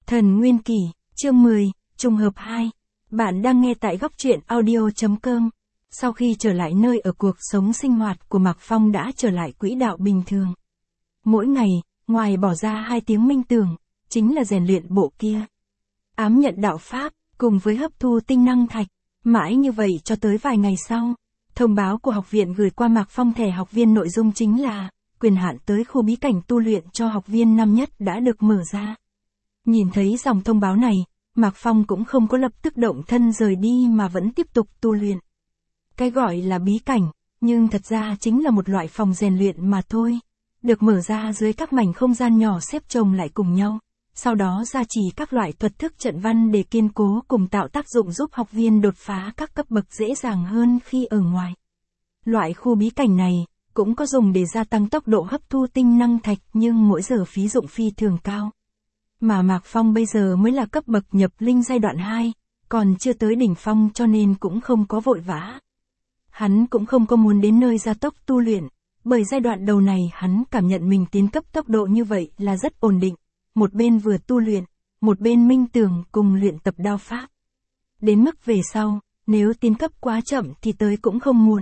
Thần Nguyên Kỷ, chương 10, trùng hợp 2. Bạn đang nghe tại góc truyện audio.com. Sau khi trở lại nơi ở, cuộc sống sinh hoạt của Mạc Phong đã trở lại quỹ đạo bình thường. Mỗi ngày, ngoài bỏ ra 2 tiếng minh tưởng, chính là rèn luyện bộ kia. Ám nhận đạo pháp, cùng với hấp thu tinh năng thạch, mãi như vậy cho tới vài ngày sau. Thông báo của học viện gửi qua Mạc Phong thẻ học viên, nội dung chính là quyền hạn tới khu bí cảnh tu luyện cho học viên năm nhất đã được mở ra. Nhìn thấy dòng thông báo này, Mạc Phong cũng không có lập tức động thân rời đi mà vẫn tiếp tục tu luyện. Cái gọi là bí cảnh, nhưng thật ra chính là một loại phòng rèn luyện mà thôi. Được mở ra dưới các mảnh không gian nhỏ xếp chồng lại cùng nhau. Sau đó gia trì các loại thuật thức trận văn để kiên cố cùng tạo tác dụng giúp học viên đột phá các cấp bậc dễ dàng hơn khi ở ngoài. Loại khu bí cảnh này cũng có dùng để gia tăng tốc độ hấp thu tinh năng thạch, nhưng mỗi giờ phí dụng phi thường cao. Mà Mạc Phong bây giờ mới là cấp bậc nhập linh giai đoạn 2, còn chưa tới đỉnh phong, cho nên cũng không có vội vã. Hắn cũng không có muốn đến nơi gia tốc tu luyện, bởi giai đoạn đầu này hắn cảm nhận mình tiến cấp tốc độ như vậy là rất ổn định, một bên vừa tu luyện, một bên minh tưởng cùng luyện tập đao pháp. Đến mức về sau, nếu tiến cấp quá chậm thì tới cũng không muộn.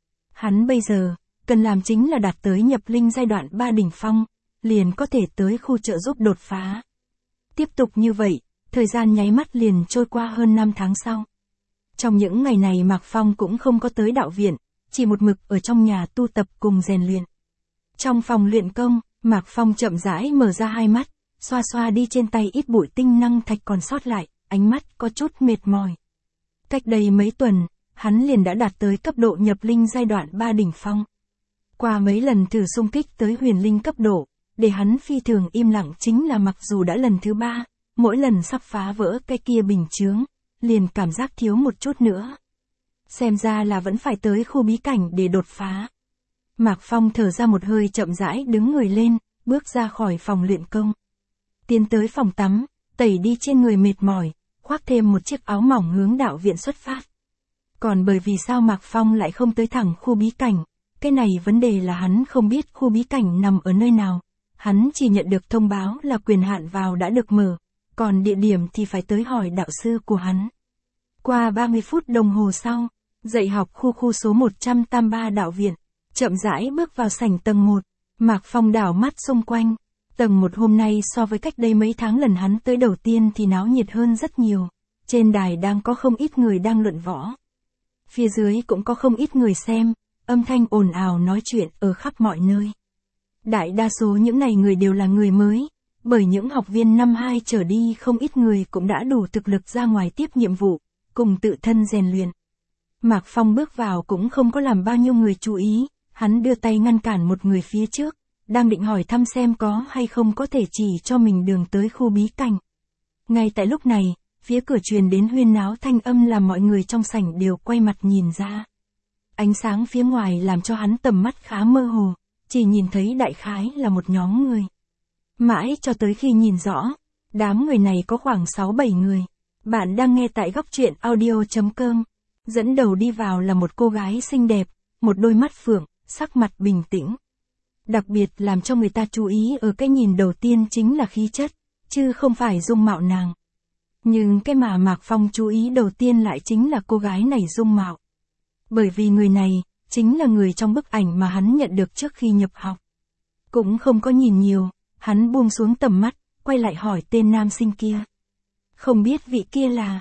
Hắn bây giờ, cần làm chính là đạt tới nhập linh giai đoạn 3 đỉnh phong, liền có thể tới khu trợ giúp đột phá. Tiếp tục như vậy, thời gian nháy mắt liền trôi qua hơn 5 tháng sau. Trong những ngày này Mạc Phong cũng không có tới đạo viện, chỉ một mực ở trong nhà tu tập cùng rèn luyện. Trong phòng luyện công, Mạc Phong chậm rãi mở ra hai mắt, xoa xoa đi trên tay ít bụi tinh năng thạch còn sót lại, ánh mắt có chút mệt mỏi. Cách đây mấy tuần, hắn liền đã đạt tới cấp độ nhập linh giai đoạn 3 đỉnh phong. Qua mấy lần thử xung kích tới huyền linh cấp độ, để hắn phi thường im lặng chính là mặc dù đã lần thứ 3, mỗi lần sắp phá vỡ cái kia bình chướng, liền cảm giác thiếu một chút nữa. Xem ra là vẫn phải tới khu bí cảnh để đột phá. Mạc Phong thở ra một hơi, chậm rãi đứng người lên, bước ra khỏi phòng luyện công. Tiến tới phòng tắm, tẩy đi trên người mệt mỏi, khoác thêm một chiếc áo mỏng hướng đạo viện xuất phát. Còn bởi vì sao Mạc Phong lại không tới thẳng khu bí cảnh, cái này vấn đề là hắn không biết khu bí cảnh nằm ở nơi nào. Hắn chỉ nhận được thông báo là quyền hạn vào đã được mở, còn địa điểm thì phải tới hỏi đạo sư của hắn. Qua 30 phút đồng hồ sau, dạy học khu số 183 đạo viện, chậm rãi bước vào sảnh tầng 1, Mạc Phong đảo mắt xung quanh. Tầng 1 hôm nay so với cách đây mấy tháng lần hắn tới đầu tiên thì náo nhiệt hơn rất nhiều. Trên đài đang có không ít người đang luận võ. Phía dưới cũng có không ít người xem, âm thanh ồn ào nói chuyện ở khắp mọi nơi. Đại đa số những này người đều là người mới, bởi những học viên năm 2 trở đi không ít người cũng đã đủ thực lực ra ngoài tiếp nhiệm vụ, cùng tự thân rèn luyện. Mạc Phong bước vào cũng không có làm bao nhiêu người chú ý, hắn đưa tay ngăn cản một người phía trước, đang định hỏi thăm xem có hay không có thể chỉ cho mình đường tới khu bí cảnh. Ngay tại lúc này, phía cửa truyền đến huyên náo thanh âm làm mọi người trong sảnh đều quay mặt nhìn ra. Ánh sáng phía ngoài làm cho hắn tầm mắt khá mơ hồ, chỉ nhìn thấy đại khái là một nhóm người. Mãi cho tới khi nhìn rõ, đám người này có khoảng 6-7 người. Bạn đang nghe tại góc truyện audio.com. Dẫn đầu đi vào là một cô gái xinh đẹp, một đôi mắt phượng, sắc mặt bình tĩnh. Đặc biệt làm cho người ta chú ý ở cái nhìn đầu tiên chính là khí chất, chứ không phải dung mạo nàng. Nhưng cái mà Mạc Phong chú ý đầu tiên lại chính là cô gái này dung mạo. Bởi vì người này, chính là người trong bức ảnh mà hắn nhận được trước khi nhập học. Cũng không có nhìn nhiều, hắn buông xuống tầm mắt, quay lại hỏi tên nam sinh kia. Không biết vị kia là...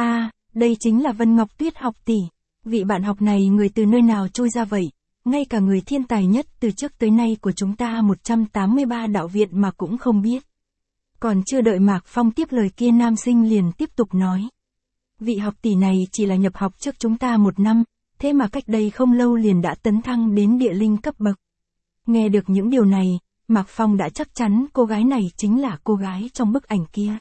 đây chính là Vân Ngọc Tuyết học tỷ. Vị bạn học này người từ nơi nào trôi ra vậy? Ngay cả người thiên tài nhất từ trước tới nay của chúng ta 183 đạo viện mà cũng không biết. Còn chưa đợi Mạc Phong tiếp lời kia, nam sinh liền tiếp tục nói. Vị học tỷ này chỉ là nhập học trước chúng ta 1 năm, thế mà cách đây không lâu liền đã tấn thăng đến địa linh cấp bậc. Nghe được những điều này, Mạc Phong đã chắc chắn cô gái này chính là cô gái trong bức ảnh kia.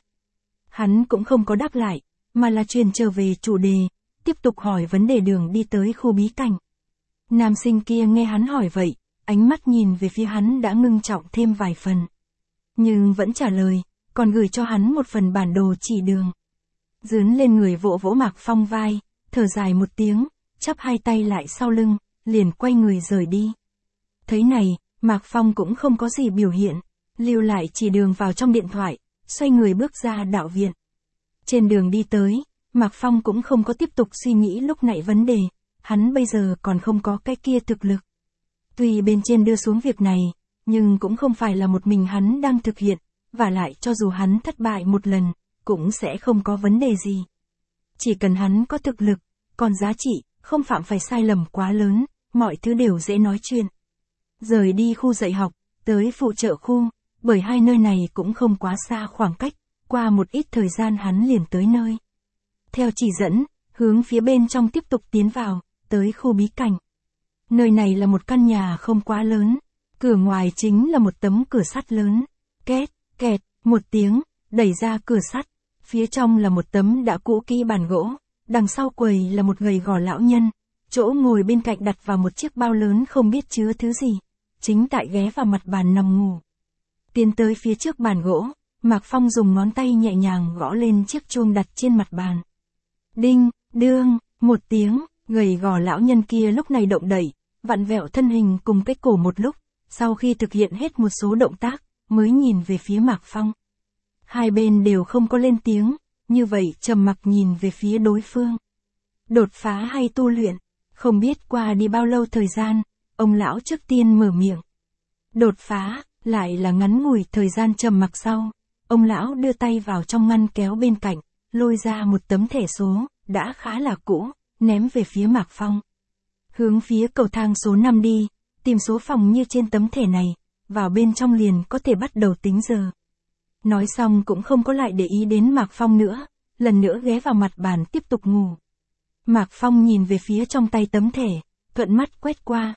Hắn cũng không có đáp lại, mà là truyền trở về chủ đề, tiếp tục hỏi vấn đề đường đi tới khu bí cảnh. Nam sinh kia nghe hắn hỏi vậy, ánh mắt nhìn về phía hắn đã ngưng trọng thêm vài phần. Nhưng vẫn trả lời, còn gửi cho hắn một phần bản đồ chỉ đường. Dướn lên người vỗ vỗ Mạc Phong vai, thở dài một tiếng, chắp hai tay lại sau lưng, liền quay người rời đi. Thấy này, Mạc Phong cũng không có gì biểu hiện, lưu lại chỉ đường vào trong điện thoại, xoay người bước ra đạo viện. Trên đường đi tới, Mạc Phong cũng không có tiếp tục suy nghĩ lúc nãy vấn đề, hắn bây giờ còn không có cái kia thực lực. Tuy bên trên đưa xuống việc này, nhưng cũng không phải là một mình hắn đang thực hiện, và lại cho dù hắn thất bại một lần, cũng sẽ không có vấn đề gì. Chỉ cần hắn có thực lực, còn giá trị, không phạm phải sai lầm quá lớn, mọi thứ đều dễ nói chuyện. Rời đi khu dạy học, tới phụ trợ khu, bởi hai nơi này cũng không quá xa khoảng cách, qua một ít thời gian hắn liền tới nơi. Theo chỉ dẫn, hướng phía bên trong tiếp tục tiến vào, tới khu bí cảnh. Nơi này là một căn nhà không quá lớn, cửa ngoài chính là một tấm cửa sắt lớn. Két, kẹt, một tiếng, đẩy ra cửa sắt, phía trong là một tấm đã cũ kỹ bàn gỗ, đằng sau quầy là một gầy gò lão nhân, chỗ ngồi bên cạnh đặt vào một chiếc bao lớn không biết chứa thứ gì, chính tại ghé vào mặt bàn nằm ngủ. Tiến tới phía trước bàn gỗ, Mạc Phong dùng ngón tay nhẹ nhàng gõ lên chiếc chuông đặt trên mặt bàn. Đinh, đương, một tiếng, gầy gò lão nhân kia lúc này động đẩy, vặn vẹo thân hình cùng cái cổ một lúc, sau khi thực hiện hết một số động tác, mới nhìn về phía Mạc Phong. Hai bên đều không có lên tiếng, như vậy trầm mặc nhìn về phía đối phương. Đột phá hay tu luyện, không biết qua đi bao lâu thời gian, ông lão trước tiên mở miệng. Đột phá, lại là ngắn ngủi thời gian trầm mặc sau, ông lão đưa tay vào trong ngăn kéo bên cạnh, lôi ra một tấm thẻ số, đã khá là cũ, ném về phía Mạc Phong. Hướng phía cầu thang số 5 đi, tìm số phòng như trên tấm thẻ này, vào bên trong liền có thể bắt đầu tính giờ. Nói xong cũng không có lại để ý đến Mạc Phong nữa, lần nữa ghé vào mặt bàn tiếp tục ngủ. Mạc Phong nhìn về phía trong tay tấm thẻ, thuận mắt quét qua,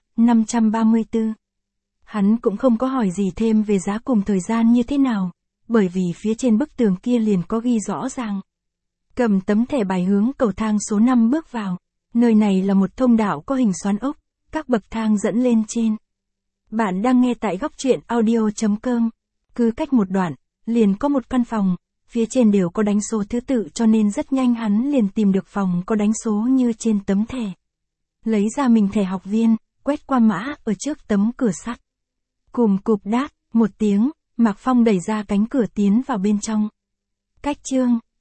534. Hắn cũng không có hỏi gì thêm về giá cùng thời gian như thế nào, bởi vì phía trên bức tường kia liền có ghi rõ ràng. Cầm tấm thẻ bài hướng cầu thang số 5 bước vào, nơi này là một thông đạo có hình xoắn ốc, các bậc thang dẫn lên trên. Bạn đang nghe tại góc truyện audio.com, cứ cách một đoạn, liền có một căn phòng, phía trên đều có đánh số thứ tự cho nên rất nhanh hắn liền tìm được phòng có đánh số như trên tấm thẻ. Lấy ra mình thẻ học viên, quét qua mã ở trước tấm cửa sắt. Cùm cụp đát, một tiếng, Mạc Phong đẩy ra cánh cửa tiến vào bên trong. Cách chương,